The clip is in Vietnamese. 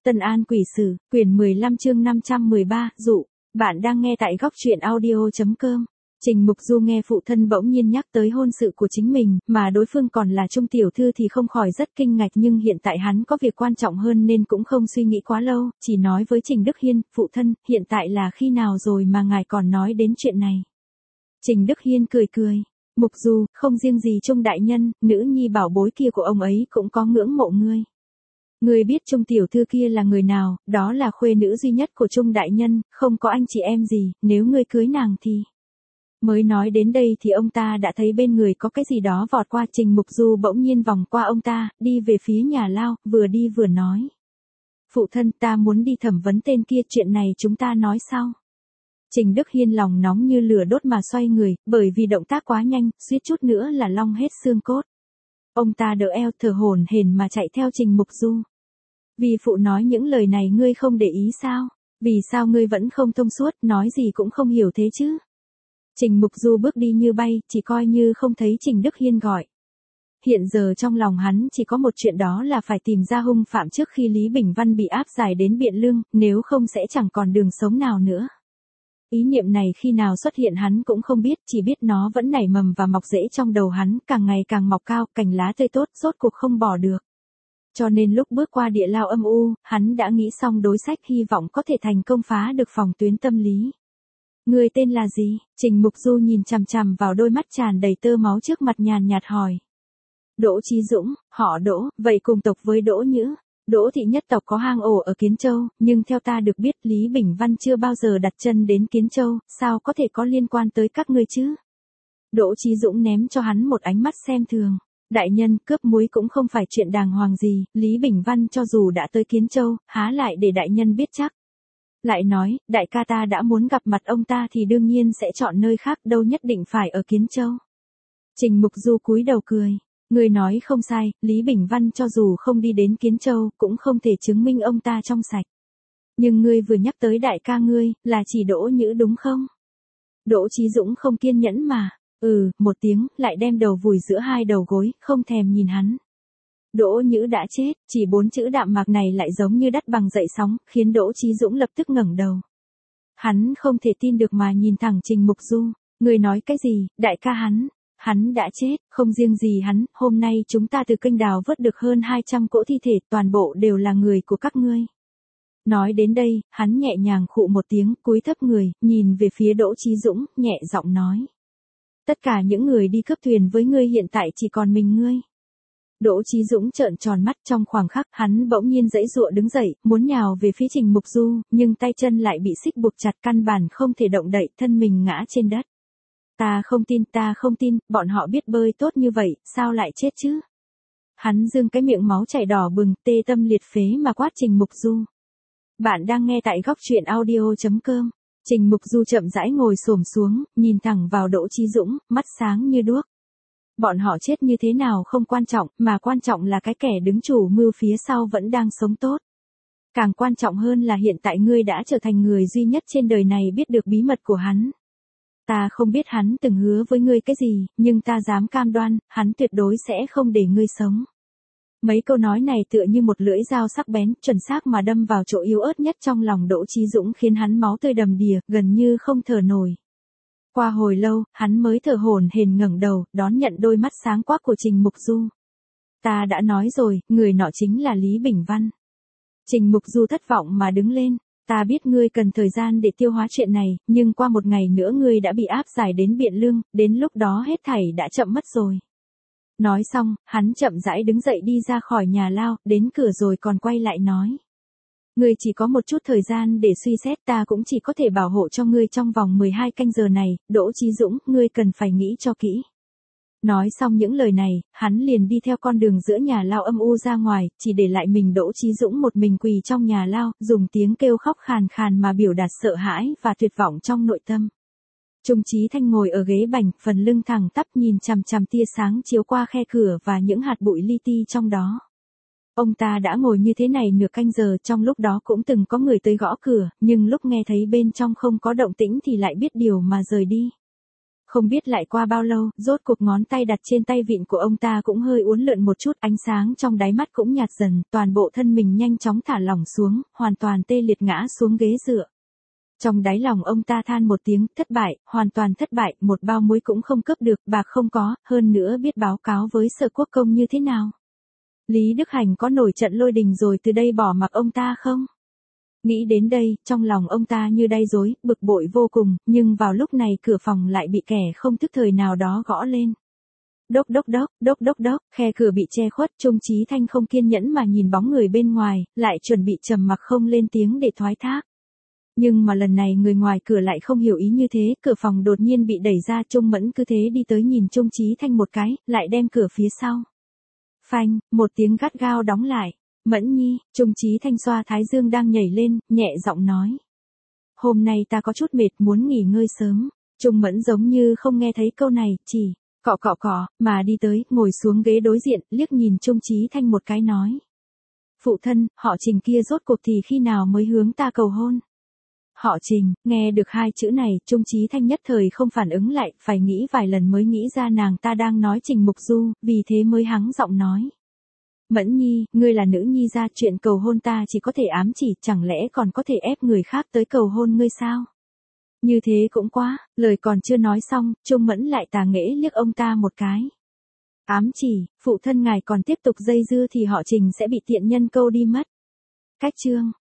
Tân An Quỷ Sử, quyển 15 chương 513, dụ. Bạn đang nghe tại góc truyện audio.com. Trình Mục Du nghe phụ thân bỗng nhiên nhắc tới hôn sự của chính mình, mà đối phương còn là Trung tiểu thư thì không khỏi rất kinh ngạc, nhưng hiện tại hắn có việc quan trọng hơn nên cũng không suy nghĩ quá lâu, chỉ nói với Trình Đức Hiên, phụ thân, hiện tại là khi nào rồi mà ngài còn nói đến chuyện này. Trình Đức Hiên cười cười. Mục Du, không riêng gì Trung đại nhân, nữ nhi bảo bối kia của ông ấy cũng có ngưỡng mộ ngươi. Ngươi biết Trung tiểu thư kia là người nào, đó là khuê nữ duy nhất của Trung đại nhân, không có anh chị em gì, nếu ngươi cưới nàng thì... Mới nói đến đây thì ông ta đã thấy bên người có cái gì đó vọt qua. Trình Mục Du bỗng nhiên vòng qua ông ta, đi về phía nhà lao, vừa đi vừa nói. Phụ thân, ta muốn đi thẩm vấn tên kia, chuyện này chúng ta nói sau. Trình Đức Hiên lòng nóng như lửa đốt mà xoay người, bởi vì động tác quá nhanh, suýt chút nữa là long hết xương cốt. Ông ta đỡ eo thở hổn hển mà chạy theo Trình Mục Du. Vì phụ nói những lời này ngươi không để ý sao? Vì sao ngươi vẫn không thông suốt, nói gì cũng không hiểu thế chứ? Trình Mục Du bước đi như bay, chỉ coi như không thấy Trình Đức Hiên gọi. Hiện giờ trong lòng hắn chỉ có một chuyện, đó là phải tìm ra hung phạm trước khi Lý Bình Văn bị áp giải đến Biện Lương, nếu không sẽ chẳng còn đường sống nào nữa. Ý niệm này khi nào xuất hiện hắn cũng không biết, chỉ biết nó vẫn nảy mầm và mọc rễ trong đầu hắn, càng ngày càng mọc cao, cành lá tươi tốt, rốt cuộc không bỏ được. Cho nên lúc bước qua địa lao âm u, hắn đã nghĩ xong đối sách, hy vọng có thể thành công phá được phòng tuyến tâm lý. Người tên là gì? Trình Mục Du nhìn chằm chằm vào đôi mắt tràn đầy tơ máu trước mặt, nhàn nhạt hỏi. Đỗ Chí Dũng, họ Đỗ, vậy cùng tộc với Đỗ Nhữ. Đỗ thị nhất tộc có hang ổ ở Kiến Châu, nhưng theo ta được biết Lý Bình Văn chưa bao giờ đặt chân đến Kiến Châu, sao có thể có liên quan tới các ngươi chứ? Đỗ Chí Dũng ném cho hắn một ánh mắt xem thường. Đại nhân, cướp muối cũng không phải chuyện đàng hoàng gì, Lý Bình Văn cho dù đã tới Kiến Châu, há lại để đại nhân biết chắc. Lại nói, đại ca ta đã muốn gặp mặt ông ta thì đương nhiên sẽ chọn nơi khác, đâu nhất định phải ở Kiến Châu. Trình Mục Du cúi đầu cười. Ngươi nói không sai, Lý Bình Văn cho dù không đi đến Kiến Châu, cũng không thể chứng minh ông ta trong sạch. Nhưng ngươi vừa nhắc tới đại ca ngươi, là chỉ Đỗ Nhữ đúng không? Đỗ Chí Dũng không kiên nhẫn mà. Một tiếng, lại đem đầu vùi giữa hai đầu gối, không thèm nhìn hắn. Đỗ Nhữ đã chết, chỉ 4 chữ đạm mạc này lại giống như đắt bằng dậy sóng, khiến Đỗ Chí Dũng lập tức ngẩng đầu. Hắn không thể tin được mà nhìn thẳng Trình Mục Du. Người nói cái gì, đại ca hắn đã chết, không riêng gì hắn, hôm nay chúng ta từ kênh đào vớt được hơn 200 cỗ thi thể, toàn bộ đều là người của các ngươi. Nói đến đây, hắn nhẹ nhàng khụ một tiếng, cúi thấp người, nhìn về phía Đỗ Chí Dũng, nhẹ giọng nói. Tất cả những người đi cướp thuyền với ngươi hiện tại chỉ còn mình ngươi. Đỗ Chí Dũng trợn tròn mắt, trong khoảnh khắc, hắn bỗng nhiên giãy giụa đứng dậy, muốn nhào về phía Trình Mục Du, nhưng tay chân lại bị xích buộc chặt, căn bản không thể động đậy, thân mình ngã trên đất. Ta không tin, bọn họ biết bơi tốt như vậy, sao lại chết chứ? Hắn giương cái miệng máu chảy đỏ bừng, tê tâm liệt phế mà quát Trình Mục Du. Bạn đang nghe tại góc truyện audio.com. Trình Mục Du chậm rãi ngồi xổm xuống, nhìn thẳng vào Đỗ Chí Dũng, mắt sáng như đuốc. Bọn họ chết như thế nào không quan trọng, mà quan trọng là cái kẻ đứng chủ mưu phía sau vẫn đang sống tốt. Càng quan trọng hơn là hiện tại ngươi đã trở thành người duy nhất trên đời này biết được bí mật của hắn. Ta không biết hắn từng hứa với ngươi cái gì, nhưng ta dám cam đoan, hắn tuyệt đối sẽ không để ngươi sống. Mấy câu nói này tựa như một lưỡi dao sắc bén, chuẩn xác mà đâm vào chỗ yếu ớt nhất trong lòng Đỗ Chí Dũng, khiến hắn máu tươi đầm đìa, gần như không thở nổi. Qua hồi lâu, hắn mới thở hổn hển ngẩng đầu, đón nhận đôi mắt sáng quắc của Trình Mục Du. Ta đã nói rồi, người nọ chính là Lý Bình Văn. Trình Mục Du thất vọng mà đứng lên. Ta biết ngươi cần thời gian để tiêu hóa chuyện này, nhưng qua một ngày nữa ngươi đã bị áp giải đến Biện Lương, đến lúc đó hết thảy đã chậm mất rồi. Nói xong, hắn chậm rãi đứng dậy đi ra khỏi nhà lao, đến cửa rồi còn quay lại nói. Ngươi chỉ có một chút thời gian để suy xét, ta cũng chỉ có thể bảo hộ cho ngươi trong vòng 12 canh giờ này, Đỗ Chí Dũng, ngươi cần phải nghĩ cho kỹ. Nói xong những lời này, hắn liền đi theo con đường giữa nhà lao âm u ra ngoài, chỉ để lại mình Đỗ Chí Dũng một mình quỳ trong nhà lao, dùng tiếng kêu khóc khàn khàn mà biểu đạt sợ hãi và tuyệt vọng trong nội tâm. Trung Chí Thanh ngồi ở ghế bành, phần lưng thẳng tắp nhìn chằm chằm tia sáng chiếu qua khe cửa và những hạt bụi li ti trong đó. Ông ta đã ngồi như thế này nửa canh giờ, trong lúc đó cũng từng có người tới gõ cửa, nhưng lúc nghe thấy bên trong không có động tĩnh thì lại biết điều mà rời đi. Không biết lại qua bao lâu, rốt cuộc ngón tay đặt trên tay vịn của ông ta cũng hơi uốn lượn một chút, ánh sáng trong đáy mắt cũng nhạt dần, toàn bộ thân mình nhanh chóng thả lỏng xuống, hoàn toàn tê liệt ngã xuống ghế dựa. Trong đáy lòng ông ta than một tiếng, thất bại, hoàn toàn thất bại, một bao muối cũng không cướp được, bạc không có, hơn nữa biết báo cáo với Sở Quốc công như thế nào. Lý Đức Hành có nổi trận lôi đình rồi từ đây bỏ mặc ông ta không? Nghĩ đến đây, trong lòng ông ta như đay dối, bực bội vô cùng, nhưng vào lúc này cửa phòng lại bị kẻ không thức thời nào đó gõ lên. Đốc đốc đốc, đốc đốc đốc, khe cửa bị che khuất, Trung Chí Thanh không kiên nhẫn mà nhìn bóng người bên ngoài, lại chuẩn bị trầm mặc không lên tiếng để thoái thác. Nhưng mà lần này người ngoài cửa lại không hiểu ý như thế, cửa phòng đột nhiên bị đẩy ra, Trung Mẫn cứ thế đi tới nhìn Trung Chí Thanh một cái, lại đem cửa phía sau. Phanh, một tiếng gắt gao đóng lại. Mẫn Nhi, Trung Chí Thanh xoa thái dương đang nhảy lên, nhẹ giọng nói. Hôm nay ta có chút mệt muốn nghỉ ngơi sớm. Trung Mẫn giống như không nghe thấy câu này, chỉ cọ cọ cọ, mà đi tới, ngồi xuống ghế đối diện, liếc nhìn Trung Chí Thanh một cái nói. Phụ thân, họ Trình kia rốt cuộc thì khi nào mới hướng ta cầu hôn? Họ Trình, nghe được hai chữ này, Trung Chí Thanh nhất thời không phản ứng lại, phải nghĩ vài lần mới nghĩ ra nàng ta đang nói Trình Mục Du, vì thế mới hắng giọng nói. Mẫn Nhi, ngươi là nữ nhi ra, chuyện cầu hôn ta chỉ có thể ám chỉ, chẳng lẽ còn có thể ép người khác tới cầu hôn ngươi sao? Như thế cũng quá, lời còn chưa nói xong, Trung Mẫn lại tà nghễ liếc ông ta một cái. Ám chỉ, phụ thân ngài còn tiếp tục dây dưa thì họ Trình sẽ bị tiện nhân câu đi mất. Cách chương.